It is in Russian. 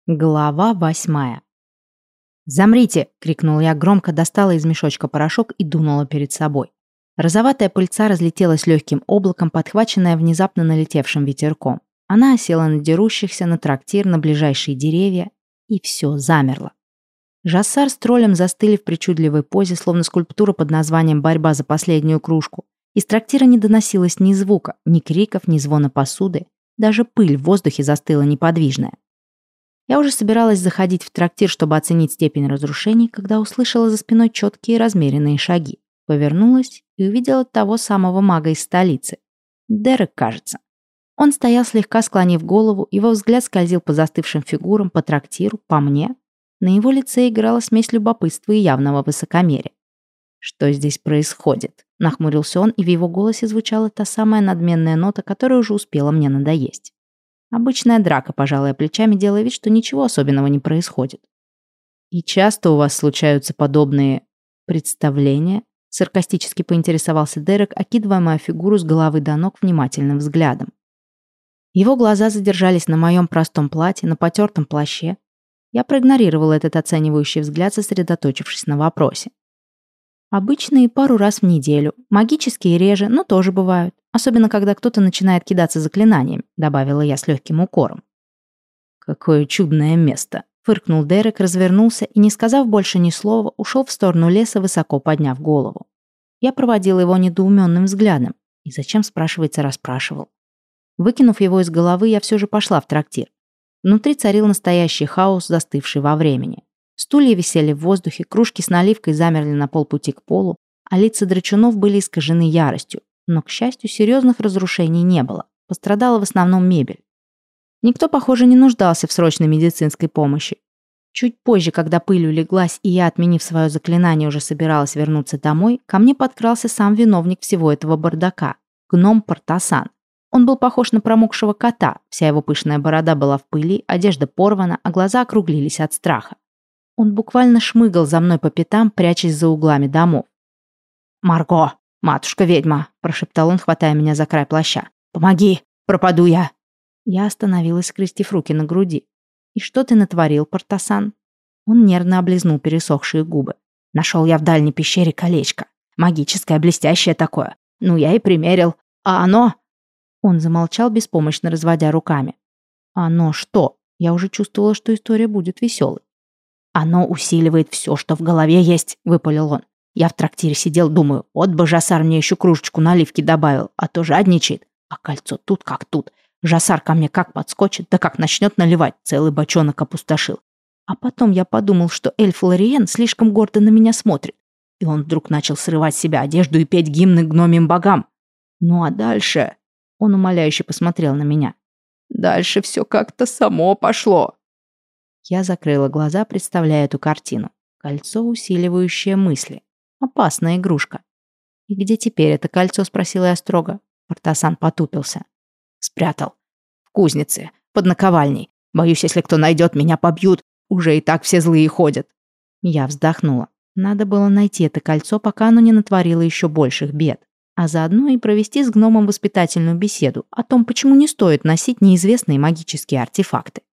Глава 8. «Замрите!» — крикнула я громко, достала из мешочка порошок и дунула перед собой. Розоватая пыльца разлетелась легким облаком, подхваченная внезапно налетевшим ветерком. Она осела на дерущихся, на трактир, на ближайшие деревья, и все замерло. Жассар с троллем застыли в причудливой позе, словно скульптура под названием «Борьба за последнюю кружку». Из трактира не доносилось ни звука, ни криков, ни звона посуды. Даже пыль в воздухе застыла неподвижная. Я уже собиралась заходить в трактир, чтобы оценить степень разрушений, когда услышала за спиной четкие размеренные шаги. Повернулась и увидела того самого мага из столицы. Дерек, кажется. Он стоял слегка склонив голову, его взгляд скользил по застывшим фигурам, по трактиру, по мне. На его лице играла смесь любопытства и явного высокомерия. «Что здесь происходит?» — нахмурился он, и в его голосе звучала та самая надменная нота, которая уже успела мне надоесть. Обычная драка, пожалуй, плечами, делая вид, что ничего особенного не происходит. «И часто у вас случаются подобные представления?» — саркастически поинтересовался Дерек, окидывая мою фигуру с головы до ног внимательным взглядом. Его глаза задержались на моем простом платье, на потертом плаще. Я проигнорировала этот оценивающий взгляд, сосредоточившись на вопросе. «Обычные пару раз в неделю, магические реже, но тоже бывают. Особенно, когда кто-то начинает кидаться заклинаниями», добавила я с легким укором. «Какое чудное место!» Фыркнул Дерек, развернулся и, не сказав больше ни слова, ушел в сторону леса, высоко подняв голову. Я проводила его недоуменным взглядом. И зачем, спрашивается, расспрашивал? Выкинув его из головы, я все же пошла в трактир. Внутри царил настоящий хаос, застывший во времени. Стулья висели в воздухе, кружки с наливкой замерли на полпути к полу, а лица драчунов были искажены яростью. Но, к счастью, серьезных разрушений не было. Пострадала в основном мебель. Никто, похоже, не нуждался в срочной медицинской помощи. Чуть позже, когда пыль улеглась, и я, отменив свое заклинание, уже собиралась вернуться домой, ко мне подкрался сам виновник всего этого бардака — гном Портасан. Он был похож на промокшего кота, вся его пышная борода была в пыли, одежда порвана, а глаза округлились от страха. Он буквально шмыгал за мной по пятам, прячась за углами домов. «Марго, матушка-ведьма!» – прошептал он, хватая меня за край плаща. «Помоги! Пропаду я!» Я остановилась, скрестив руки на груди. «И что ты натворил, Портасан?» Он нервно облизнул пересохшие губы. «Нашел я в дальней пещере колечко. Магическое, блестящее такое. Ну, я и примерил. А оно...» Он замолчал, беспомощно разводя руками. «Оно что?» Я уже чувствовала, что история будет веселой. «Оно усиливает все, что в голове есть», — выпалил он. «Я в трактире сидел, думаю, вот бы Жассар мне еще кружечку наливки добавил, а то жадничает. А кольцо тут как тут. Жассар ко мне как подскочит, да как начнет наливать, целый бочонок опустошил. А потом я подумал, что эльф Лориен слишком гордо на меня смотрит. И он вдруг начал срывать с себя одежду и петь гимны гномьим богам. Ну а дальше...» Он умоляюще посмотрел на меня. «Дальше все как-то само пошло». Я закрыла глаза, представляя эту картину. Кольцо, усиливающее мысли. Опасная игрушка. «И где теперь это кольцо?» — спросила я строго. Портасан потупился. «Спрятал. В кузнице. Под наковальней. Боюсь, если кто найдет, меня побьют. Уже и так все злые ходят». Я вздохнула. Надо было найти это кольцо, пока оно не натворило еще больших бед. А заодно и провести с гномом воспитательную беседу о том, почему не стоит носить неизвестные магические артефакты.